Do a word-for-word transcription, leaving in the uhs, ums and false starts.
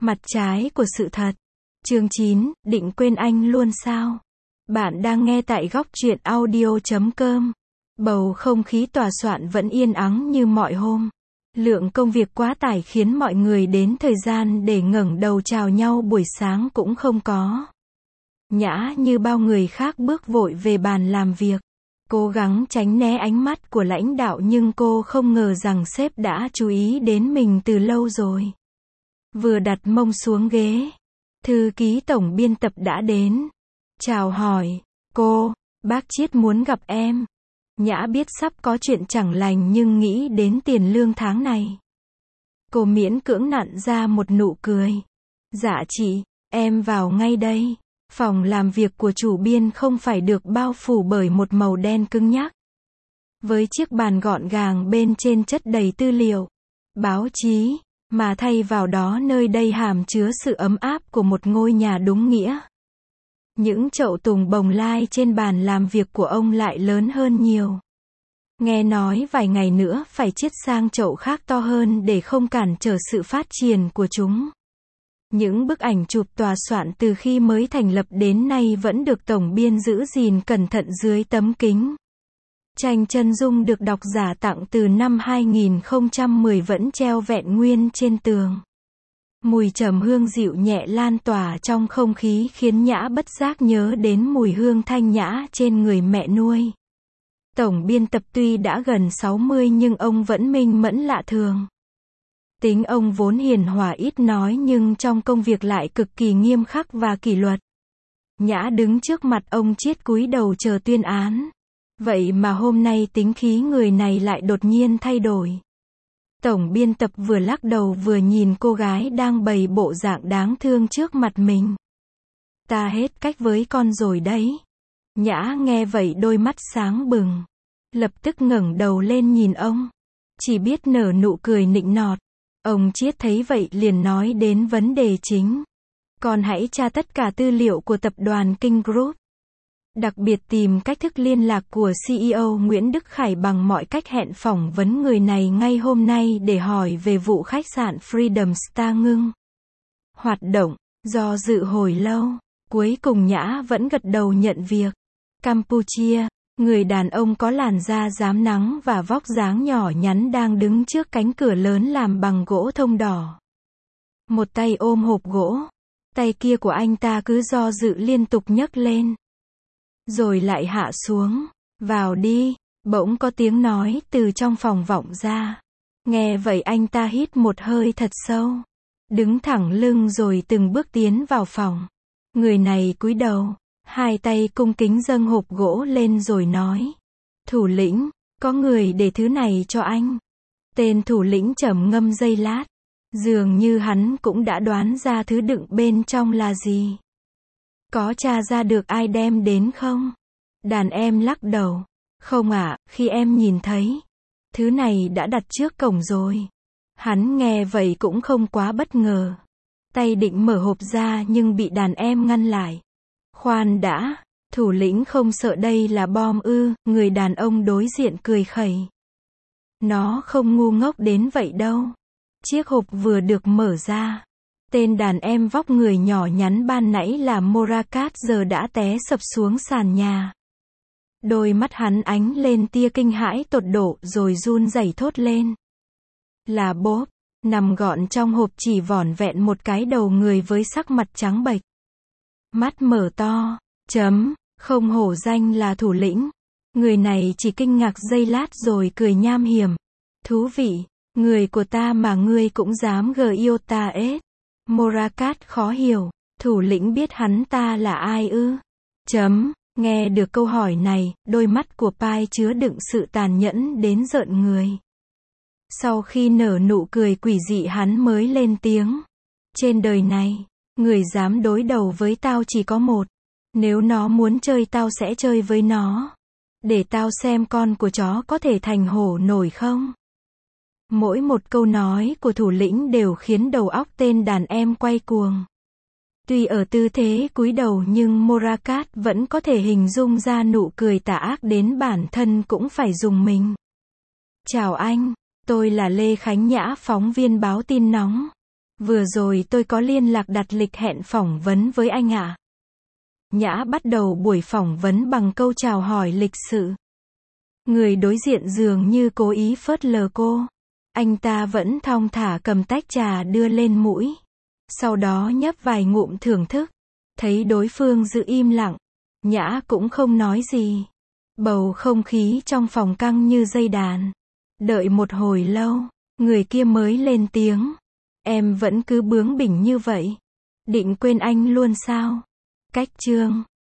Mặt trái của sự thật. Chương chín, định quên anh luôn sao? Bạn đang nghe tại góc truyện audio chấm com. Bầu không khí tòa soạn vẫn yên ắng như mọi hôm. Lượng công việc quá tải khiến mọi người đến thời gian để ngẩng đầu chào nhau buổi sáng cũng không có. Nhã như bao người khác bước vội về bàn làm việc. Cố gắng tránh né ánh mắt của lãnh đạo nhưng cô không ngờ rằng sếp đã chú ý đến mình từ lâu rồi. Vừa đặt mông xuống ghế, thư ký tổng biên tập đã đến. Chào hỏi, cô, bác Chiết muốn gặp em. Nhã biết sắp có chuyện chẳng lành nhưng nghĩ đến tiền lương tháng này. Cô miễn cưỡng nặn ra một nụ cười. Dạ chị, em vào ngay đây. Phòng làm việc của chủ biên không phải được bao phủ bởi một màu đen cứng nhắc. Với chiếc bàn gọn gàng bên trên chất đầy tư liệu, báo chí, mà thay vào đó nơi đây hàm chứa sự ấm áp của một ngôi nhà đúng nghĩa. Những chậu tùng bồng lai trên bàn làm việc của ông lại lớn hơn nhiều. Nghe nói vài ngày nữa phải chiết sang chậu khác to hơn để không cản trở sự phát triển của chúng. Những bức ảnh chụp tòa soạn từ khi mới thành lập đến nay vẫn được tổng biên giữ gìn cẩn thận dưới tấm kính. Tranh chân dung được độc giả tặng từ năm hai nghìn không trăm mười vẫn treo vẹn nguyên trên tường. Mùi trầm hương dịu nhẹ lan tỏa trong không khí khiến Nhã bất giác nhớ đến mùi hương thanh nhã trên người mẹ nuôi. Tổng biên tập tuy đã gần sáu mươi nhưng ông vẫn minh mẫn lạ thường. Tính ông vốn hiền hòa ít nói nhưng trong công việc lại cực kỳ nghiêm khắc và kỷ luật. Nhã đứng trước mặt ông Chiết cúi đầu chờ tuyên án. Vậy mà hôm nay tính khí người này lại đột nhiên thay đổi. Tổng biên tập vừa lắc đầu vừa nhìn cô gái đang bày bộ dạng đáng thương trước mặt mình. Ta hết cách với con rồi đấy. Nhã nghe vậy đôi mắt sáng bừng. Lập tức ngẩng đầu lên nhìn ông. Chỉ biết nở nụ cười nịnh nọt. Ông Chiết thấy vậy liền nói đến vấn đề chính. Con hãy tra tất cả tư liệu của tập đoàn King Group. Đặc biệt tìm cách thức liên lạc của xê e ô Nguyễn Đức Khải bằng mọi cách hẹn phỏng vấn người này ngay hôm nay để hỏi về vụ khách sạn Freedom Star ngưng hoạt động. Do dự hồi lâu, cuối cùng Nhã vẫn gật đầu nhận việc. Campuchia, người đàn ông có làn da rám nắng và vóc dáng nhỏ nhắn đang đứng trước cánh cửa lớn làm bằng gỗ thông đỏ. Một tay ôm hộp gỗ, tay kia của anh ta cứ do dự liên tục nhấc lên. Rồi lại hạ xuống. Vào đi. Bỗng có tiếng nói từ trong phòng vọng ra. Nghe vậy anh ta hít một hơi thật sâu. Đứng thẳng lưng rồi từng bước tiến vào phòng. Người này cúi đầu. Hai tay cung kính dâng hộp gỗ lên rồi nói. Thủ lĩnh, có người để thứ này cho anh. Tên thủ lĩnh trầm ngâm giây lát. Dường như hắn cũng đã đoán ra thứ đựng bên trong là gì. Có tra ra được ai đem đến không? Đàn em lắc đầu. Không ạ, khi em nhìn thấy, thứ này đã đặt trước cổng rồi. Hắn nghe vậy cũng không quá bất ngờ. Tay định mở hộp ra nhưng bị đàn em ngăn lại. Khoan đã, thủ lĩnh không sợ đây là bom ư? Người đàn ông đối diện cười khẩy. Nó không ngu ngốc đến vậy đâu. Chiếc hộp vừa được mở ra. Tên đàn em vóc người nhỏ nhắn ban nãy là Morakat giờ đã té sập xuống sàn nhà. Đôi mắt hắn ánh lên tia kinh hãi tột độ rồi run rẩy thốt lên. Là Bob, nằm gọn trong hộp chỉ vỏn vẹn một cái đầu người với sắc mặt trắng bệch. Mắt mở to, chấm, không hổ danh là thủ lĩnh. Người này chỉ kinh ngạc giây lát rồi cười nham hiểm. Thú vị, người của ta mà ngươi cũng dám gờ yêu ta ết. Morakat khó hiểu, thủ lĩnh biết hắn ta là ai ư? Chấm, nghe được câu hỏi này, đôi mắt của Pai chứa đựng sự tàn nhẫn đến rợn người. Sau khi nở nụ cười quỷ dị hắn mới lên tiếng. Trên đời này, người dám đối đầu với tao chỉ có một. Nếu nó muốn chơi tao sẽ chơi với nó. Để tao xem con của chó có thể thành hổ nổi không? Mỗi một câu nói của thủ lĩnh đều khiến đầu óc tên đàn em quay cuồng. Tuy ở tư thế cúi đầu nhưng Morakat vẫn có thể hình dung ra nụ cười tà ác đến bản thân cũng phải dùng mình. Chào anh, tôi là Lê Khánh Nhã, phóng viên báo tin nóng. Vừa rồi tôi có liên lạc đặt lịch hẹn phỏng vấn với anh ạ. Nhã bắt đầu buổi phỏng vấn bằng câu chào hỏi lịch sự. Người đối diện dường như cố ý phớt lờ cô. Anh ta vẫn thong thả cầm tách trà đưa lên mũi. Sau đó nhấp vài ngụm thưởng thức. Thấy đối phương giữ im lặng, Nhã cũng không nói gì. Bầu không khí trong phòng căng như dây đàn. Đợi một hồi lâu, người kia mới lên tiếng. Em vẫn cứ bướng bỉnh như vậy. Định quên anh luôn sao? Cách chương